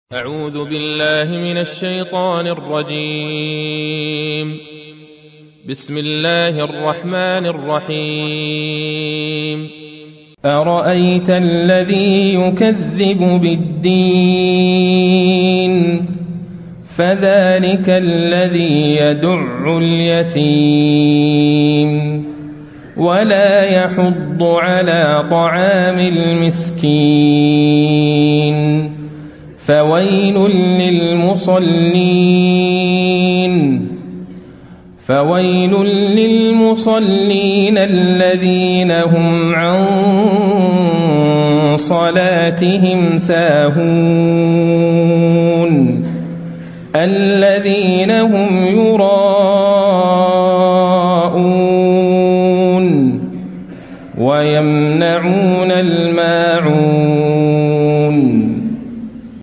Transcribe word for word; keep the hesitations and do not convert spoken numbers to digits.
أعوذ بالله من الشيطان الرجيم. بسم الله الرحمن الرحيم. أرأيت الذي يكذب بالدين فذلك الذي يدع اليتيم ولا يحض على طعام المسكين فويل للمصلين فويل للمصلين الذين هم عن صلاتهم ساهون الذين هم يراءون